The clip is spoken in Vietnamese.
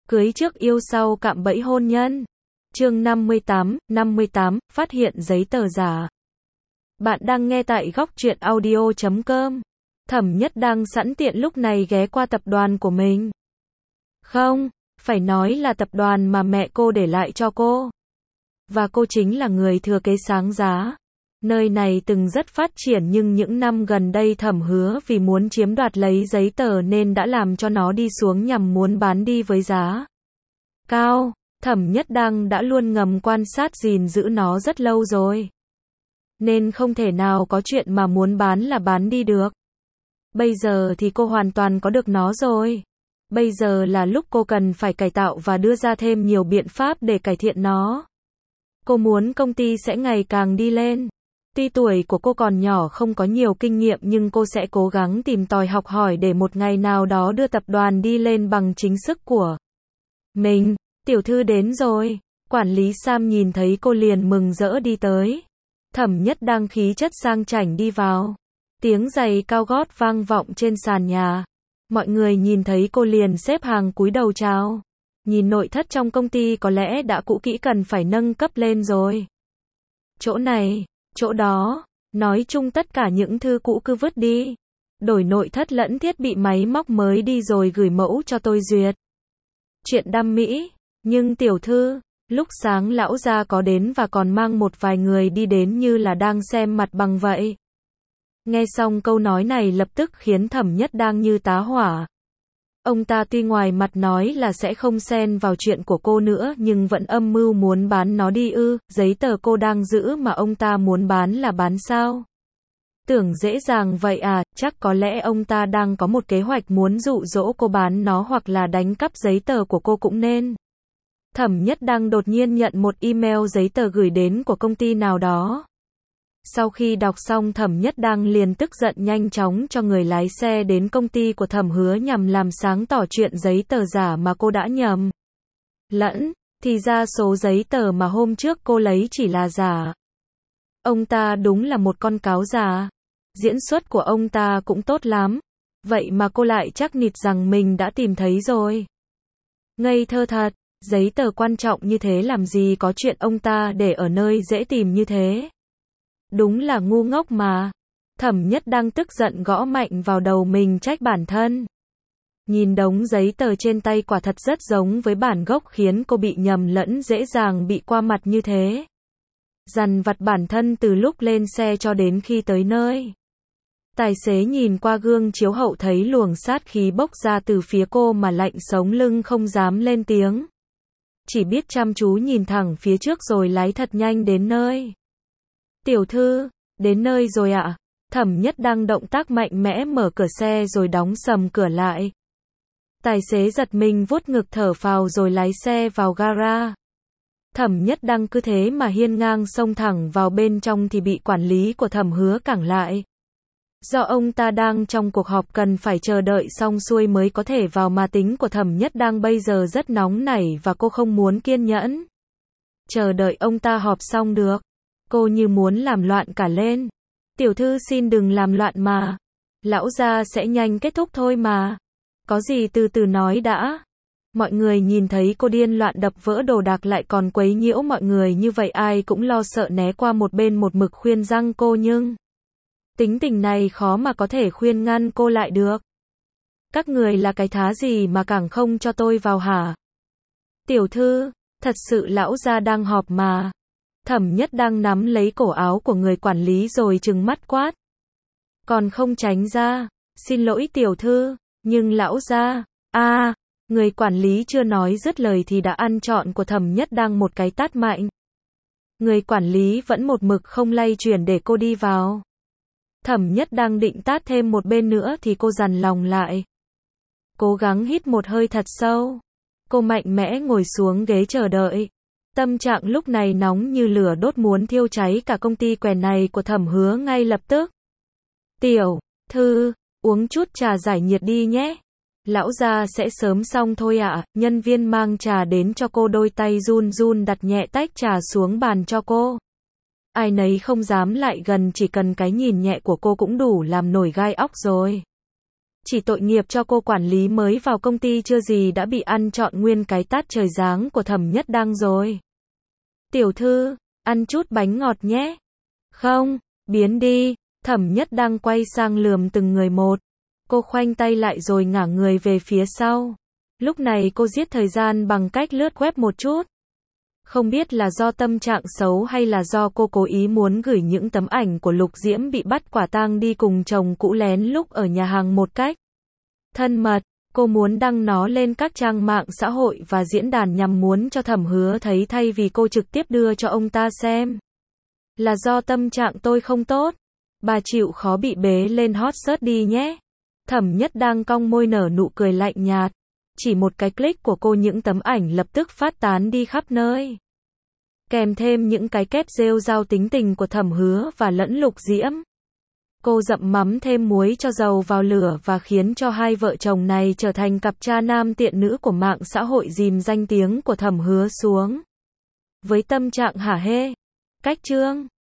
Cưới trước yêu sau cạm bẫy hôn nhân. Chương 58, phát hiện giấy tờ giả. Bạn đang nghe tại góc truyện audio.com. Thẩm Nhất đang sẵn tiện lúc này ghé qua tập đoàn của mình. Không, phải nói là tập đoàn mà mẹ cô để lại cho cô. Và cô chính là người thừa kế sáng giá. Nơi này từng rất phát triển nhưng những năm gần đây Thẩm Hứa vì muốn chiếm đoạt lấy giấy tờ nên đã làm cho nó đi xuống nhằm muốn bán đi với giá cao. Thẩm Nhất Đăng đã luôn ngầm quan sát gìn giữ nó rất lâu rồi. Nên không thể nào có chuyện mà muốn bán là bán đi được. Bây giờ thì cô hoàn toàn có được nó rồi. Bây giờ là lúc cô cần phải cải tạo và đưa ra thêm nhiều biện pháp để cải thiện nó. Cô muốn công ty sẽ ngày càng đi lên. Tuy tuổi của cô còn nhỏ không có nhiều kinh nghiệm nhưng cô sẽ cố gắng tìm tòi học hỏi để một ngày nào đó đưa tập đoàn đi lên bằng chính sức của mình. Tiểu thư đến rồi. Quản lý Sam nhìn thấy cô liền mừng rỡ đi tới. Thẩm Nhất đang khí chất sang chảnh đi vào. Tiếng giày cao gót vang vọng trên sàn nhà. Mọi người nhìn thấy cô liền xếp hàng cúi đầu chào. Nhìn nội thất trong công ty có lẽ đã cũ kỹ cần phải nâng cấp lên rồi. Chỗ này, chỗ đó, nói chung tất cả những thứ cũ cứ vứt đi. Đổi nội thất lẫn thiết bị máy móc mới đi rồi gửi mẫu cho tôi duyệt. Chuyện đam mỹ, nhưng tiểu thư, lúc sáng lão gia có đến và còn mang một vài người đi đến như là đang xem mặt bằng vậy. Nghe xong câu nói này lập tức khiến Thẩm Nhất đang như tá hỏa. Ông ta tuy ngoài mặt nói là sẽ không xen vào chuyện của cô nữa nhưng vẫn âm mưu muốn bán nó đi ư, giấy tờ cô đang giữ mà ông ta muốn bán là bán sao? Tưởng dễ dàng vậy à, chắc có lẽ ông ta đang có một kế hoạch muốn dụ dỗ cô bán nó hoặc là đánh cắp giấy tờ của cô cũng nên. Thẩm Nhất đang đột nhiên nhận một email giấy tờ gửi đến của công ty nào đó. Sau khi đọc xong Thẩm Nhất đang liền tức giận nhanh chóng cho người lái xe đến công ty của Thẩm Hứa nhằm làm sáng tỏ chuyện giấy tờ giả mà cô đã nhầm lẫn, thì ra số giấy tờ mà hôm trước cô lấy chỉ là giả. Ông ta đúng là một con cáo già. Diễn xuất của ông ta cũng tốt lắm. Vậy mà cô lại chắc nịch rằng mình đã tìm thấy rồi. Ngây thơ thật, giấy tờ quan trọng như thế làm gì có chuyện ông ta để ở nơi dễ tìm như thế. Đúng là ngu ngốc mà. Thẩm Nhất đang tức giận gõ mạnh vào đầu mình trách bản thân. Nhìn đống giấy tờ trên tay quả thật rất giống với bản gốc khiến cô bị nhầm lẫn dễ dàng bị qua mặt như thế. Dằn vặt bản thân từ lúc lên xe cho đến khi tới nơi. Tài xế nhìn qua gương chiếu hậu thấy luồng sát khí bốc ra từ phía cô mà lạnh sống lưng không dám lên tiếng. Chỉ biết chăm chú nhìn thẳng phía trước rồi lái thật nhanh đến nơi. Tiểu thư, đến nơi rồi ạ. Thẩm Nhất đang động tác mạnh mẽ mở cửa xe rồi đóng sầm cửa lại. Tài xế giật mình vuốt ngực thở phào rồi lái xe vào gara. Thẩm Nhất đang cứ thế mà hiên ngang xông thẳng vào bên trong thì bị quản lý của Thẩm Hứa cản lại. Do ông ta đang trong cuộc họp cần phải chờ đợi xong xuôi mới có thể vào mà tính của Thẩm Nhất đang bây giờ rất nóng nảy và cô không muốn kiên nhẫn chờ đợi ông ta họp xong được. Cô như muốn làm loạn cả lên. Tiểu thư xin đừng làm loạn mà. Lão gia sẽ nhanh kết thúc thôi mà. Có gì từ từ nói đã. Mọi người nhìn thấy cô điên loạn đập vỡ đồ đạc lại còn quấy nhiễu mọi người như vậy ai cũng lo sợ né qua một bên một mực khuyên răng cô nhưng tính tình này khó mà có thể khuyên ngăn cô lại được. Các người là cái thá gì mà càng không cho tôi vào hả? Tiểu thư, thật sự lão gia đang họp mà. Thẩm Nhất đang nắm lấy cổ áo của người quản lý rồi trừng mắt quát. Còn không tránh ra, xin lỗi tiểu thư, nhưng lão gia, người quản lý chưa nói dứt lời thì đã ăn trọn của Thẩm Nhất đang một cái tát mạnh. Người quản lý vẫn một mực không lay chuyển để cô đi vào. Thẩm Nhất đang định tát thêm một bên nữa thì cô dằn lòng lại. Cố gắng hít một hơi thật sâu. Cô mạnh mẽ ngồi xuống ghế chờ đợi. Tâm trạng lúc này nóng như lửa đốt muốn thiêu cháy cả công ty quèn này của Thẩm Hứa ngay lập tức. Tiểu thư, uống chút trà giải nhiệt đi nhé. Lão gia sẽ sớm xong thôi ạ. Nhân viên mang trà đến cho cô đôi tay run run đặt nhẹ tách trà xuống bàn cho cô. Ai nấy không dám lại gần chỉ cần cái nhìn nhẹ của cô cũng đủ làm nổi gai óc rồi. Chỉ tội nghiệp cho cô quản lý mới vào công ty chưa gì đã bị ăn trọn nguyên cái tát trời giáng của Thẩm Nhất Đăng rồi. Tiểu thư, ăn chút bánh ngọt nhé. Không, biến đi. Thẩm Nhất Đăng quay sang lườm từng người một. Cô khoanh tay lại rồi ngả người về phía sau. Lúc này cô giết thời gian bằng cách lướt web một chút. Không biết là do tâm trạng xấu hay là do cô cố ý muốn gửi những tấm ảnh của Lục Diễm bị bắt quả tang đi cùng chồng cũ lén lúc ở nhà hàng một cách thân mật. Cô muốn đăng nó lên các trang mạng xã hội và diễn đàn nhằm muốn cho Thẩm Hứa thấy thay vì cô trực tiếp đưa cho ông ta xem. Là do tâm trạng tôi không tốt. Bà chịu khó bị bế lên hot search đi nhé. Thẩm Nhất Đăng cong môi nở nụ cười lạnh nhạt. Chỉ một cái click của cô những tấm ảnh lập tức phát tán đi khắp nơi. Kèm thêm những cái kết rêu rao tính tình của Thẩm Hứa và lẫn Lục Diễm. Cô dặm mắm thêm muối cho dầu vào lửa và khiến cho hai vợ chồng này trở thành cặp cha nam tiện nữ của mạng xã hội, dìm danh tiếng của Thẩm Hứa xuống. Với tâm trạng hả hê, cách chương